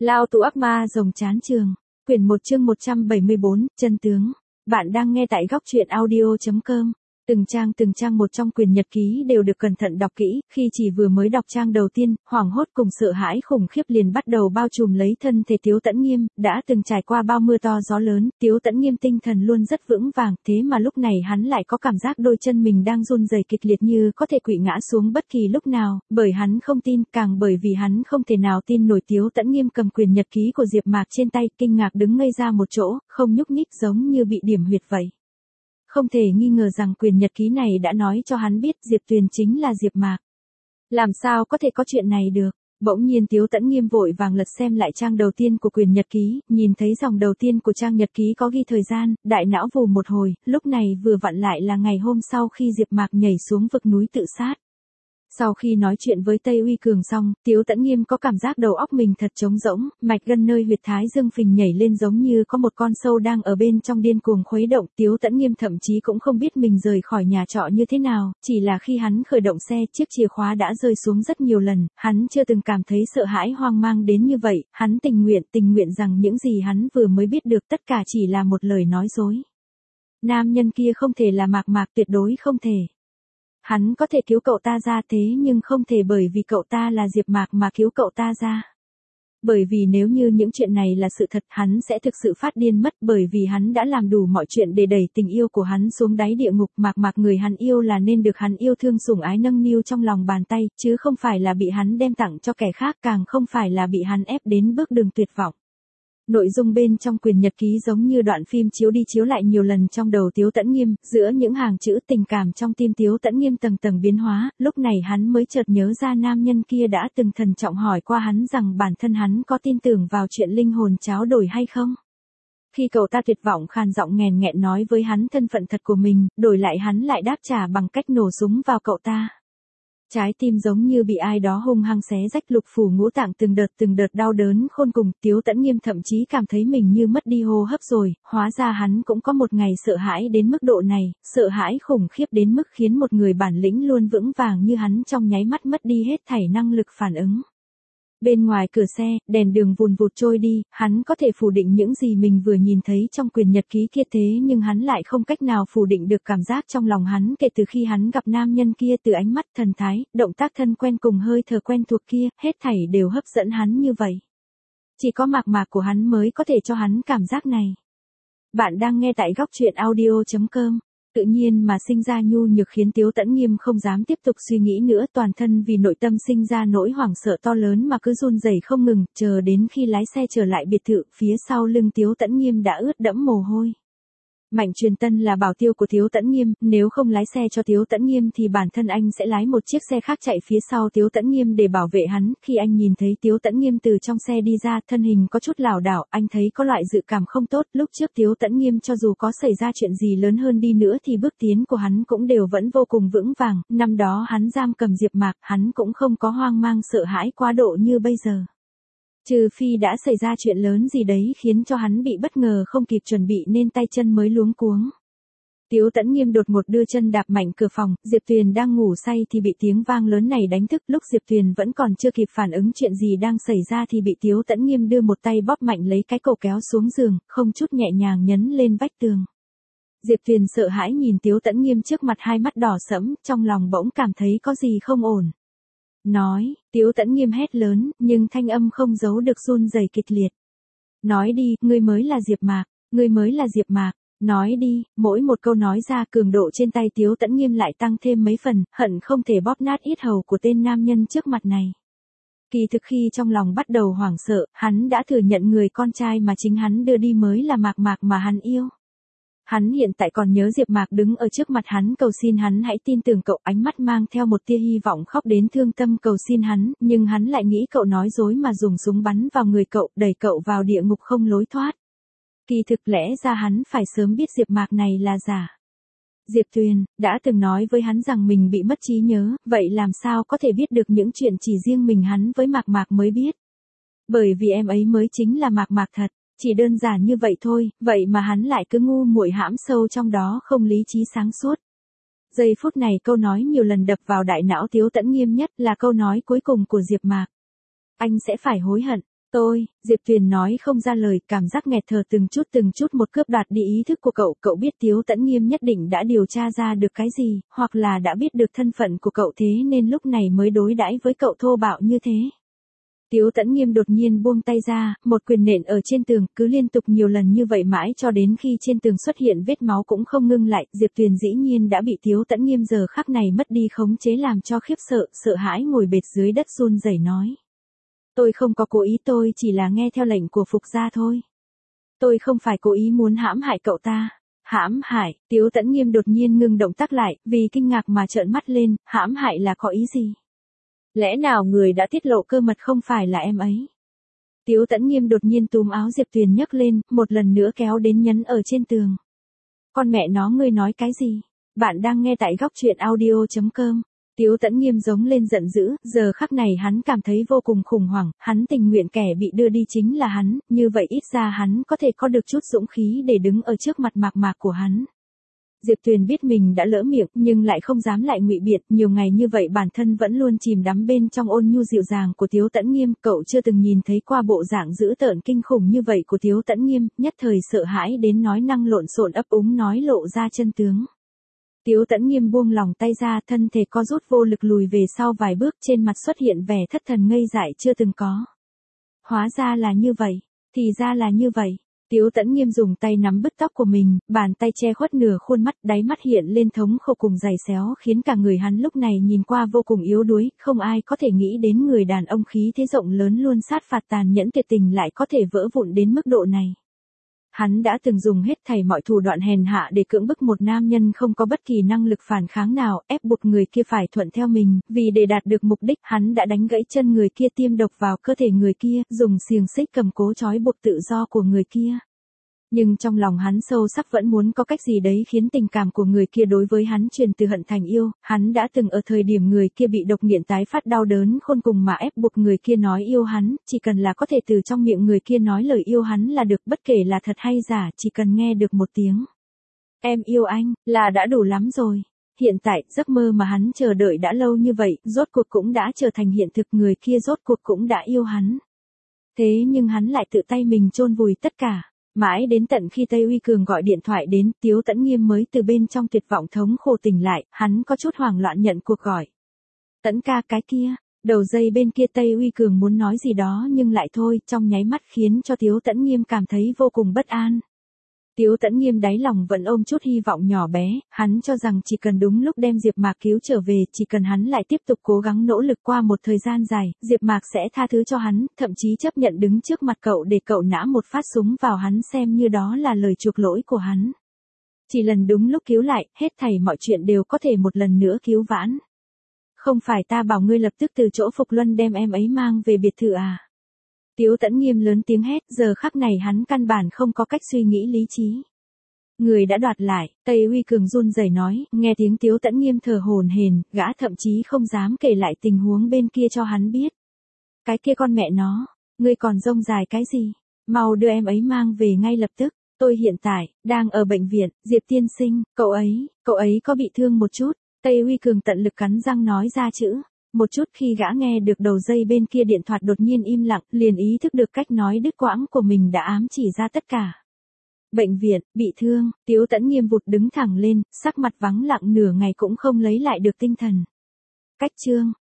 Lao tù ác ma rồng chán trường. Quyển 1 chương 174, chân tướng. Bạn đang nghe tại góc truyện audio.com. Từng trang một trong quyển nhật ký đều được cẩn thận đọc kỹ, khi chỉ vừa mới đọc trang đầu tiên, hoảng hốt cùng sợ hãi khủng khiếp liền bắt đầu bao trùm lấy thân thể Tiếu Tẫn Nghiêm, đã từng trải qua bao mưa to gió lớn, Tiếu Tẫn Nghiêm tinh thần luôn rất vững vàng, thế mà lúc này hắn lại có cảm giác đôi chân mình đang run rẩy kịch liệt như có thể quỵ ngã xuống bất kỳ lúc nào, bởi hắn không tin, càng bởi vì hắn không thể nào tin nổi. Tiếu Tẫn Nghiêm cầm quyển nhật ký của Diệp Mạc trên tay, kinh ngạc đứng ngây ra một chỗ, không nhúc nhích giống như bị điểm huyệt vậy. Không thể nghi ngờ rằng quyển nhật ký này đã nói cho hắn biết Diệp Tuyền chính là Diệp Mạc. Làm sao có thể có chuyện này được? Bỗng nhiên Tiếu Tẫn Nghiêm vội vàng lật xem lại trang đầu tiên của quyển nhật ký, nhìn thấy dòng đầu tiên của trang nhật ký có ghi thời gian, đại não vù một hồi, lúc này vừa vặn lại là ngày hôm sau khi Diệp Mạc nhảy xuống vực núi tự sát. Sau khi nói chuyện với Tây Uy Cường xong, Tiếu Tẫn Nghiêm có cảm giác đầu óc mình thật trống rỗng, mạch gân nơi huyệt thái dương phình nhảy lên giống như có một con sâu đang ở bên trong điên cuồng khuấy động. Tiếu Tẫn Nghiêm thậm chí cũng không biết mình rời khỏi nhà trọ như thế nào, chỉ là khi hắn khởi động xe, chiếc chìa khóa đã rơi xuống rất nhiều lần, hắn chưa từng cảm thấy sợ hãi hoang mang đến như vậy, hắn tình nguyện rằng những gì hắn vừa mới biết được tất cả chỉ là một lời nói dối. Nam nhân kia không thể là Mạc Mạc, tuyệt đối không thể. Hắn có thể cứu cậu ta ra, thế nhưng không thể bởi vì cậu ta là Diệp Mạc mà cứu cậu ta ra. Bởi vì nếu như những chuyện này là sự thật, hắn sẽ thực sự phát điên mất, bởi vì hắn đã làm đủ mọi chuyện để đẩy tình yêu của hắn xuống đáy địa ngục. Mạc Mạc người hắn yêu là nên được hắn yêu thương sủng ái nâng niu trong lòng bàn tay, chứ không phải là bị hắn đem tặng cho kẻ khác, càng không phải là bị hắn ép đến bước đường tuyệt vọng. Nội dung bên trong quyển nhật ký giống như đoạn phim chiếu đi chiếu lại nhiều lần trong đầu Tiếu Tẫn Nghiêm, giữa những hàng chữ tình cảm trong tim Tiếu Tẫn Nghiêm tầng tầng biến hóa, lúc này hắn mới chợt nhớ ra nam nhân kia đã từng thận trọng hỏi qua hắn rằng bản thân hắn có tin tưởng vào chuyện linh hồn tráo đổi hay không. Khi cậu ta tuyệt vọng khàn giọng nghẹn nghẹn nói với hắn thân phận thật của mình, đổi lại hắn lại đáp trả bằng cách nổ súng vào cậu ta. Trái tim giống như bị ai đó hung hăng xé rách, lục phủ ngũ tạng từng đợt đau đớn khôn cùng. Tiếu Tẫn Nghiêm thậm chí cảm thấy mình như mất đi hô hấp rồi, hóa ra hắn cũng có một ngày sợ hãi đến mức độ này, sợ hãi khủng khiếp đến mức khiến một người bản lĩnh luôn vững vàng như hắn trong nháy mắt mất đi hết thảy năng lực phản ứng. Bên ngoài cửa xe, đèn đường vùn vụt trôi đi, hắn có thể phủ định những gì mình vừa nhìn thấy trong quyển nhật ký kia, thế nhưng hắn lại không cách nào phủ định được cảm giác trong lòng hắn kể từ khi hắn gặp nam nhân kia, từ ánh mắt, thần thái, động tác thân quen cùng hơi thở quen thuộc kia, hết thảy đều hấp dẫn hắn như vậy. Chỉ có Mạc Mạc của hắn mới có thể cho hắn cảm giác này. Bạn đang nghe tại góc truyện audio.com. Tự nhiên mà sinh ra nhu nhược khiến Tiếu Tẫn Nghiêm không dám tiếp tục suy nghĩ nữa, toàn thân vì nội tâm sinh ra nỗi hoảng sợ to lớn mà cứ run rẩy không ngừng, chờ đến khi lái xe trở lại biệt thự, phía sau lưng Tiếu Tẫn Nghiêm đã ướt đẫm mồ hôi. Mạnh Truyền Tân là bảo tiêu của Tiếu Tẫn Nghiêm, nếu không lái xe cho Tiếu Tẫn Nghiêm thì bản thân anh sẽ lái một chiếc xe khác chạy phía sau Tiếu Tẫn Nghiêm để bảo vệ hắn. Khi anh nhìn thấy Tiếu Tẫn Nghiêm từ trong xe đi ra, thân hình có chút lảo đảo, anh thấy có loại dự cảm không tốt. Lúc trước Tiếu Tẫn Nghiêm cho dù có xảy ra chuyện gì lớn hơn đi nữa thì bước tiến của hắn cũng đều vẫn vô cùng vững vàng, năm đó hắn giam cầm Diệp Mạc, hắn cũng không có hoang mang sợ hãi quá độ như bây giờ. Trừ phi đã xảy ra chuyện lớn gì đấy khiến cho hắn bị bất ngờ không kịp chuẩn bị nên tay chân mới luống cuống. Tiếu Tẫn Nghiêm đột ngột đưa chân đạp mạnh cửa phòng, Diệp Tuyền đang ngủ say thì bị tiếng vang lớn này đánh thức. Lúc Diệp Tuyền vẫn còn chưa kịp phản ứng chuyện gì đang xảy ra thì bị Tiếu Tẫn Nghiêm đưa một tay bóp mạnh lấy cái cổ kéo xuống giường, không chút nhẹ nhàng nhấn lên vách tường. Diệp Tuyền sợ hãi nhìn Tiếu Tẫn Nghiêm trước mặt, hai mắt đỏ sẫm, trong lòng bỗng cảm thấy có gì không ổn. Nói, Tiếu Tẫn Nghiêm hét lớn, nhưng thanh âm không giấu được run rẩy kịch liệt. Nói đi, ngươi mới là Diệp Mạc, ngươi mới là Diệp Mạc, nói đi. Mỗi một câu nói ra, cường độ trên tay Tiếu Tẫn Nghiêm lại tăng thêm mấy phần, hận không thể bóp nát yết hầu của tên nam nhân trước mặt này. Kỳ thực khi trong lòng bắt đầu hoảng sợ, hắn đã thừa nhận người con trai mà chính hắn đưa đi mới là Mạc Mạc mà hắn yêu. Hắn hiện tại còn nhớ Diệp Mạc đứng ở trước mặt hắn cầu xin hắn hãy tin tưởng cậu, ánh mắt mang theo một tia hy vọng khóc đến thương tâm cầu xin hắn, nhưng hắn lại nghĩ cậu nói dối mà dùng súng bắn vào người cậu, đẩy cậu vào địa ngục không lối thoát. Kỳ thực lẽ ra hắn phải sớm biết Diệp Mạc này là giả. Diệp Tuyền đã từng nói với hắn rằng mình bị mất trí nhớ, vậy làm sao có thể biết được những chuyện chỉ riêng mình hắn với Mạc Mạc mới biết. Bởi vì em ấy mới chính là Mạc Mạc thật. Chỉ đơn giản như vậy thôi, vậy mà hắn lại cứ ngu muội hãm sâu trong đó, không lý trí sáng suốt. Giây phút này câu nói nhiều lần đập vào đại não Tiếu Tẫn Nghiêm nhất là câu nói cuối cùng của Diệp Mạc. Anh sẽ phải hối hận. Diệp Tuyền nói không ra lời, cảm giác nghẹt thở từng chút một cướp đoạt đi ý thức của cậu biết Tiếu Tấn Nghiêm nhất định đã điều tra ra được cái gì, hoặc là đã biết được thân phận của cậu thế nên lúc này mới đối đãi với cậu thô bạo như thế. Tiếu Tấn Nghiêm đột nhiên buông tay ra, một quyền nện ở trên tường, cứ liên tục nhiều lần như vậy mãi cho đến khi trên tường xuất hiện vết máu cũng không ngưng lại, Diệp Tuyền dĩ nhiên đã bị Tiếu Tấn Nghiêm giờ khắc này mất đi khống chế làm cho khiếp sợ hãi ngồi bệt dưới đất run rẩy nói. Tôi không có cố ý, tôi chỉ là nghe theo lệnh của Phục gia thôi. Tôi không phải cố ý muốn hãm hại cậu ta. Hãm hại, Tiếu Tấn Nghiêm đột nhiên ngừng động tác lại, vì kinh ngạc mà trợn mắt lên, hãm hại là có ý gì? Lẽ nào người đã tiết lộ cơ mật không phải là em ấy? Tiếu Tấn Nghiêm đột nhiên túm áo Diệp Tuyền nhấc lên, một lần nữa kéo đến nhấn ở trên tường. Con mẹ nó, ngươi nói cái gì? Bạn đang nghe tại góc truyện audio.com. Tiếu Tấn Nghiêm giống lên giận dữ, giờ khắc này hắn cảm thấy vô cùng khủng hoảng, hắn tình nguyện kẻ bị đưa đi chính là hắn, như vậy ít ra hắn có thể có được chút dũng khí để đứng ở trước mặt mạc của hắn. Diệp Tuyền biết mình đã lỡ miệng, nhưng lại không dám lại ngụy biện, nhiều ngày như vậy bản thân vẫn luôn chìm đắm bên trong ôn nhu dịu dàng của Tiếu Tấn Nghiêm, cậu chưa từng nhìn thấy qua bộ dạng dữ tợn kinh khủng như vậy của Tiếu Tấn Nghiêm, nhất thời sợ hãi đến nói năng lộn xộn ấp úng nói lộ ra chân tướng. Tiếu Tấn Nghiêm buông lòng tay ra, thân thể co rút vô lực lùi về sau vài bước, trên mặt xuất hiện vẻ thất thần ngây dại chưa từng có. Hóa ra là như vậy, thì ra là như vậy. Tiếu Tấn Nghiêm dùng tay nắm bứt tóc của mình, bàn tay che khuất nửa khuôn mắt, đáy mắt hiện lên thống khổ cùng dày xéo khiến cả người hắn lúc này nhìn qua vô cùng yếu đuối, không ai có thể nghĩ đến người đàn ông khí thế rộng lớn luôn sát phạt tàn nhẫn tuyệt tình lại có thể vỡ vụn đến mức độ này. Hắn đã từng dùng hết thảy mọi thủ đoạn hèn hạ để cưỡng bức một nam nhân không có bất kỳ năng lực phản kháng nào, ép buộc người kia phải thuận theo mình, vì để đạt được mục đích, hắn đã đánh gãy chân người kia, tiêm độc vào cơ thể người kia, dùng xiềng xích cầm cố trói buộc tự do của người kia. Nhưng trong lòng hắn sâu sắc vẫn muốn có cách gì đấy khiến tình cảm của người kia đối với hắn chuyển từ hận thành yêu, hắn đã từng ở thời điểm người kia bị độc nghiện tái phát đau đớn khôn cùng mà ép buộc người kia nói yêu hắn, chỉ cần là có thể từ trong miệng người kia nói lời yêu hắn là được, bất kể là thật hay giả, chỉ cần nghe được một tiếng "Em yêu anh" là đã đủ lắm rồi. Hiện tại, giấc mơ mà hắn chờ đợi đã lâu như vậy, rốt cuộc cũng đã trở thành hiện thực, người kia rốt cuộc cũng đã yêu hắn. Thế nhưng hắn lại tự tay mình chôn vùi tất cả. Mãi đến tận khi Tây Uy Cường gọi điện thoại đến, Tiếu Tấn Nghiêm mới từ bên trong tuyệt vọng thống khổ tỉnh lại, hắn có chút hoảng loạn nhận cuộc gọi. Tấn ca, cái kia, đầu dây bên kia Tây Uy Cường muốn nói gì đó nhưng lại thôi, trong nháy mắt khiến cho Tiếu Tấn Nghiêm cảm thấy vô cùng bất an. Tiếu Tấn Nghiêm đáy lòng vẫn ôm chút hy vọng nhỏ bé, hắn cho rằng chỉ cần đúng lúc đem Diệp Mạc cứu trở về, chỉ cần hắn lại tiếp tục cố gắng nỗ lực qua một thời gian dài, Diệp Mạc sẽ tha thứ cho hắn, thậm chí chấp nhận đứng trước mặt cậu để cậu nã một phát súng vào hắn xem như đó là lời chuộc lỗi của hắn. Chỉ lần đúng lúc cứu lại, hết thảy mọi chuyện đều có thể một lần nữa cứu vãn. Không phải ta bảo ngươi lập tức từ chỗ Phục Luân đem em ấy mang về biệt thự à? Tiếu Tấn Nghiêm lớn tiếng hét, giờ khắc này hắn căn bản không có cách suy nghĩ lý trí. Người đã đoạt lại, Tây Uy Cường run rẩy nói, nghe tiếng Tiếu Tấn Nghiêm thở hổn hển, gã thậm chí không dám kể lại tình huống bên kia cho hắn biết. Cái kia con mẹ nó, ngươi còn rông dài cái gì? Mau đưa em ấy mang về ngay lập tức, tôi hiện tại, đang ở bệnh viện, Diệp tiên sinh, cậu ấy có bị thương một chút, Tây Uy Cường tận lực cắn răng nói ra chữ. Một chút khi gã nghe được đầu dây bên kia điện thoại đột nhiên im lặng, liền ý thức được cách nói đứt quãng của mình đã ám chỉ ra tất cả. Bệnh viện, bị thương, Tiếu Tấn Nghiêm vụt đứng thẳng lên, sắc mặt vắng lặng nửa ngày cũng không lấy lại được tinh thần. Cách chương